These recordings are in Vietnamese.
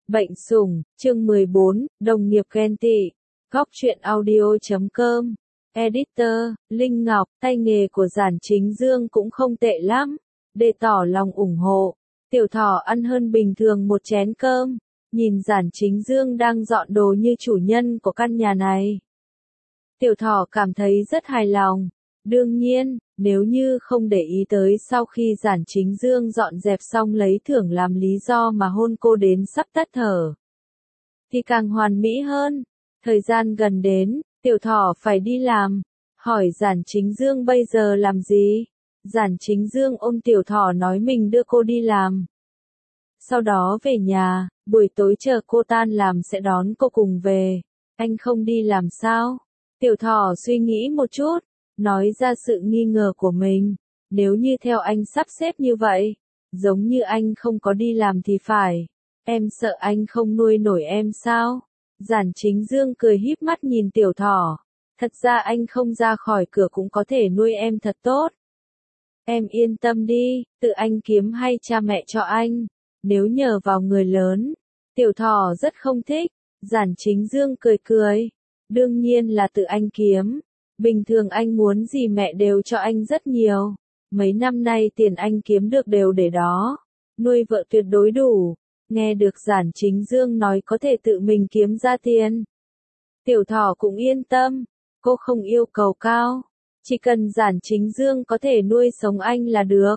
Bệnh sủng, chương 14, đồng nghiệp ghen tị. Góc truyện audio.com. Editor, Linh Ngọc, tay nghề của Giản Chính Dương cũng không tệ lắm. Để tỏ lòng ủng hộ, Tiểu Thỏ ăn hơn bình thường một chén cơm. Nhìn Giản Chính Dương đang dọn đồ như chủ nhân của căn nhà này. Tiểu Thỏ cảm thấy rất hài lòng. Đương nhiên, nếu như không để ý tới sau khi Giản Chính Dương dọn dẹp xong lấy thưởng làm lý do mà hôn cô đến sắp tắt thở, thì càng hoàn mỹ hơn. Thời gian gần đến, Tiểu Thỏ phải đi làm. Hỏi Giản Chính Dương bây giờ làm gì? Giản Chính Dương ôm Tiểu Thỏ nói mình đưa cô đi làm. Sau đó về nhà, buổi tối chờ cô tan làm sẽ đón cô cùng về. Anh không đi làm sao? Tiểu Thỏ suy nghĩ một chút, nói ra sự nghi ngờ của mình. Nếu như theo anh sắp xếp như vậy, giống như anh không có đi làm thì phải. Em sợ anh không nuôi nổi em sao? Giản Chính Dương cười híp mắt nhìn Tiểu Thỏ. Thật ra anh không ra khỏi cửa cũng có thể nuôi em thật tốt. Em yên tâm đi, tự anh kiếm hay cha mẹ cho anh. Nếu nhờ vào người lớn, Tiểu Thỏ rất không thích. Giản Chính Dương cười cười. Đương nhiên là tự anh kiếm. Bình thường anh muốn gì mẹ đều cho anh rất nhiều. Mấy năm nay tiền anh kiếm được đều để đó. Nuôi vợ tuyệt đối đủ. Nghe được Giản Chính Dương nói có thể tự mình kiếm ra tiền. Tiểu Thỏ cũng yên tâm. Cô không yêu cầu cao. Chỉ cần Giản Chính Dương có thể nuôi sống anh là được.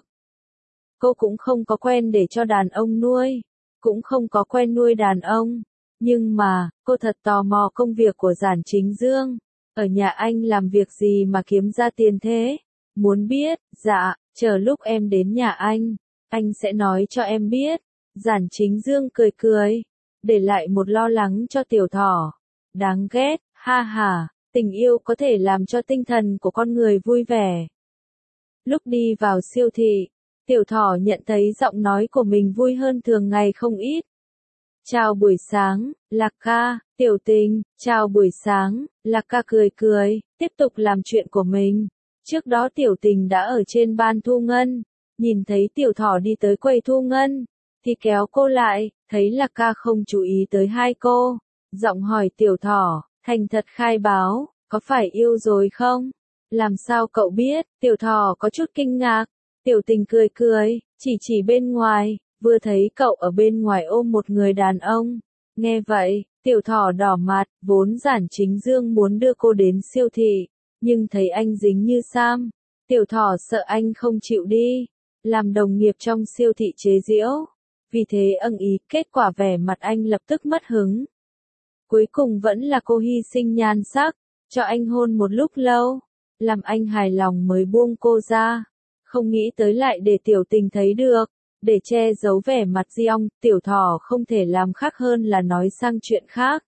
Cô cũng không có quen để cho đàn ông nuôi. Cũng không có quen nuôi đàn ông. Nhưng mà, cô thật tò mò công việc của Giản Chính Dương. Ở nhà anh làm việc gì mà kiếm ra tiền thế? Muốn biết? Dạ, chờ lúc em đến nhà anh sẽ nói cho em biết. Giản Chính Dương cười cười, để lại một lo lắng cho Tiểu Thỏ. Đáng ghét, ha ha, tình yêu có thể làm cho tinh thần của con người vui vẻ. Lúc đi vào siêu thị, Tiểu Thỏ nhận thấy giọng nói của mình vui hơn thường ngày không ít. Chào buổi sáng, Lạc ca, Tiểu Tình, chào buổi sáng, Lạc ca cười cười, tiếp tục làm chuyện của mình. Trước đó Tiểu Tình đã ở trên ban thu ngân, nhìn thấy Tiểu Thỏ đi tới quầy thu ngân, thì kéo cô lại, thấy Lạc ca không chú ý tới hai cô. Giọng hỏi Tiểu Thỏ, thành thật khai báo, có phải yêu rồi không? Làm sao cậu biết? Tiểu Thỏ có chút kinh ngạc. Tiểu Tình cười cười, chỉ bên ngoài. Vừa thấy cậu ở bên ngoài ôm một người đàn ông. Nghe vậy, Tiểu Thỏ đỏ mặt, vốn Giản Chính Dương muốn đưa cô đến siêu thị, nhưng thấy anh dính như Sam. Tiểu Thỏ sợ anh không chịu đi, làm đồng nghiệp trong siêu thị chế giễu. Vì thế ưng ý, kết quả vẻ mặt anh lập tức mất hứng. Cuối cùng vẫn là cô hy sinh nhan sắc, cho anh hôn một lúc lâu, làm anh hài lòng mới buông cô ra. Không nghĩ tới lại để Tiểu Tình thấy được. Để che giấu vẻ mặt Diong, Tiểu Thỏ không thể làm khác hơn là nói sang chuyện khác.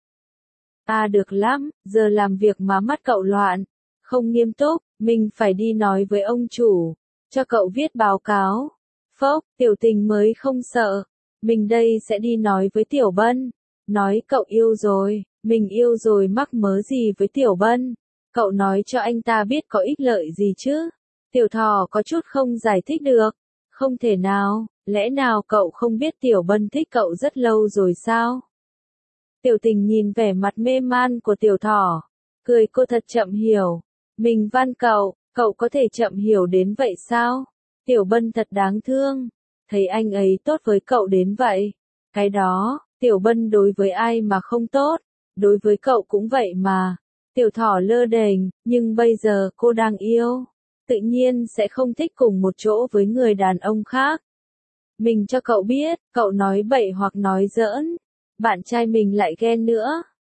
Được lắm, giờ làm việc mà mắt cậu loạn. Không nghiêm túc, mình phải đi nói với ông chủ, cho cậu viết báo cáo. Phốc, Tiểu Tình mới không sợ. Mình đây sẽ đi nói với Tiểu Bân. Nói cậu yêu rồi, mình yêu rồi mắc mớ gì với Tiểu Bân. Cậu nói cho anh ta biết có ích lợi gì chứ. Tiểu Thỏ có chút không giải thích được. Không thể nào, lẽ nào cậu không biết Tiểu Bân thích cậu rất lâu rồi sao? Tiểu Tình nhìn vẻ mặt mê man của Tiểu Thỏ, cười cô thật chậm hiểu. Mình van cậu có thể chậm hiểu đến vậy sao? Tiểu Bân thật đáng thương, thấy anh ấy tốt với cậu đến vậy. Cái đó, Tiểu Bân đối với ai mà không tốt, đối với cậu cũng vậy mà. Tiểu Thỏ lơ đễnh, nhưng bây giờ cô đang yêu. Tự nhiên sẽ không thích cùng một chỗ với người đàn ông khác. Mình cho cậu biết, cậu nói bậy hoặc nói giỡn, bạn trai mình lại ghen nữa.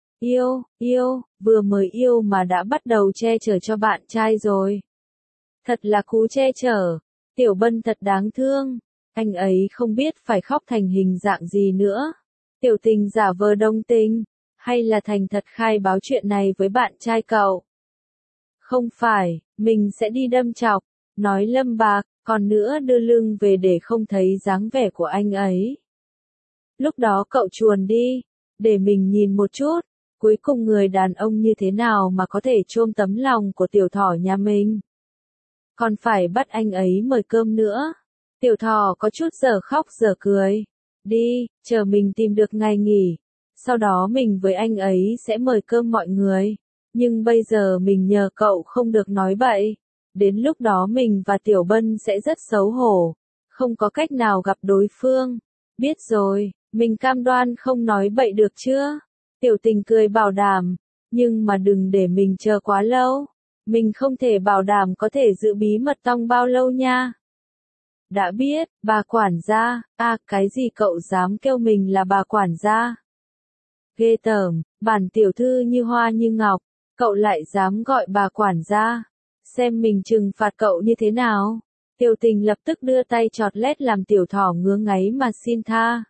Yêu, vừa mới yêu mà đã bắt đầu che chở cho bạn trai rồi. Thật là cú che chở. Tiểu Bân thật đáng thương, anh ấy không biết phải khóc thành hình dạng gì nữa. Tiểu Tình giả vờ đồng tình, hay là thành thật khai báo chuyện này với bạn trai cậu. Không phải, mình sẽ đi đâm chọc, nói lâm bạc, còn nữa đưa lưng về để không thấy dáng vẻ của anh ấy. Lúc đó cậu chuồn đi, để mình nhìn một chút, cuối cùng người đàn ông như thế nào mà có thể chôm tấm lòng của Tiểu Thỏ nhà mình. Còn phải bắt anh ấy mời cơm nữa. Tiểu Thỏ có chút giờ khóc giờ cười. Đi, chờ mình tìm được ngày nghỉ. Sau đó mình với anh ấy sẽ mời cơm mọi người. Nhưng bây giờ mình nhờ cậu không được nói bậy. Đến lúc đó mình và Tiểu Bân sẽ rất xấu hổ. Không có cách nào gặp đối phương. Biết rồi, mình cam đoan không nói bậy được chưa? Tiểu Tình cười bảo đảm. Nhưng mà đừng để mình chờ quá lâu. Mình không thể bảo đảm có thể giữ bí mật trong bao lâu nha. Đã biết, bà quản gia, cái gì cậu dám kêu mình là bà quản gia? Ghê tởm, bản tiểu thư như hoa như ngọc, cậu lại dám gọi bà quản gia. Xem mình trừng phạt cậu như thế nào. Tiểu Tình lập tức đưa tay chọt lét làm tiểu thỏ ngứa ngáy mà xin tha.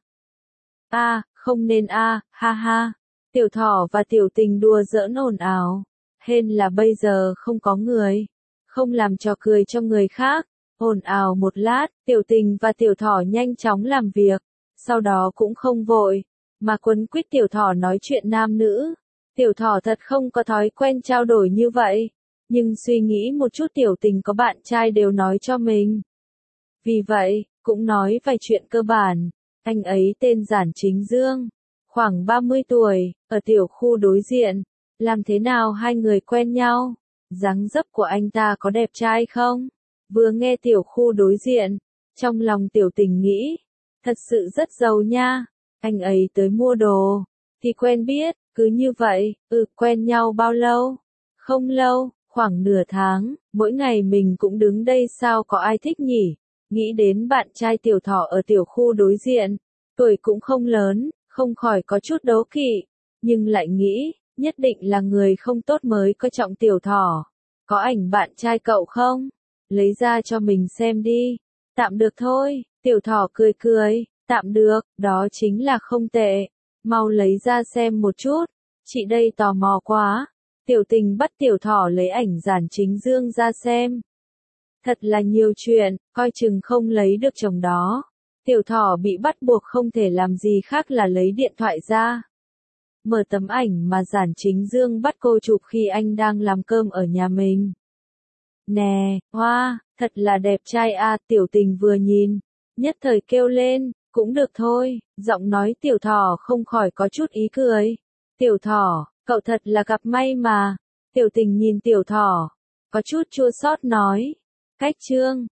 Không nên ha ha. Tiểu thỏ và Tiểu Tình đùa giỡn ồn ào. Hên là bây giờ không có người. Không làm trò cười cho người khác. Ồn ào một lát, Tiểu Tình và tiểu thỏ nhanh chóng làm việc. Sau đó cũng không vội, mà quấn quýt tiểu thỏ nói chuyện nam nữ. Tiểu thỏ thật không có thói quen trao đổi như vậy. Nhưng suy nghĩ một chút Tiểu Tình có bạn trai đều nói cho mình. Vì vậy, cũng nói vài chuyện cơ bản. Anh ấy tên Giản Chính Dương. Khoảng 30 tuổi, ở tiểu khu đối diện. Làm thế nào hai người quen nhau? Dáng dấp của anh ta có đẹp trai không? Vừa nghe tiểu khu đối diện, trong lòng Tiểu Tình nghĩ, thật sự rất giàu nha, anh ấy tới mua đồ, thì quen biết, cứ như vậy, quen nhau bao lâu? Không lâu, khoảng nửa tháng, mỗi ngày mình cũng đứng đây sao có ai thích nhỉ? Nghĩ đến bạn trai tiểu thỏ ở tiểu khu đối diện, tuổi cũng không lớn, không khỏi có chút đố kỵ, nhưng lại nghĩ, nhất định là người không tốt mới coi trọng tiểu thỏ. Có ảnh bạn trai cậu không? Lấy ra cho mình xem đi. Tạm được thôi, tiểu thỏ cười cười, tạm được, đó chính là không tệ. Mau lấy ra xem một chút, chị đây tò mò quá. Tiểu Tình bắt tiểu thỏ lấy ảnh Giản Chính Dương ra xem. Thật là nhiều chuyện, coi chừng không lấy được chồng đó. Tiểu thỏ bị bắt buộc không thể làm gì khác là lấy điện thoại ra. Mở tấm ảnh mà Giản Chính Dương bắt cô chụp khi anh đang làm cơm ở nhà mình. Nè, hoa, thật là đẹp trai Tiểu Tình vừa nhìn, nhất thời kêu lên, cũng được thôi, giọng nói tiểu thỏ không khỏi có chút ý cười. Tiểu thỏ, cậu thật là gặp may mà. Tiểu Tình nhìn tiểu thỏ, có chút chua xót nói. Cách chương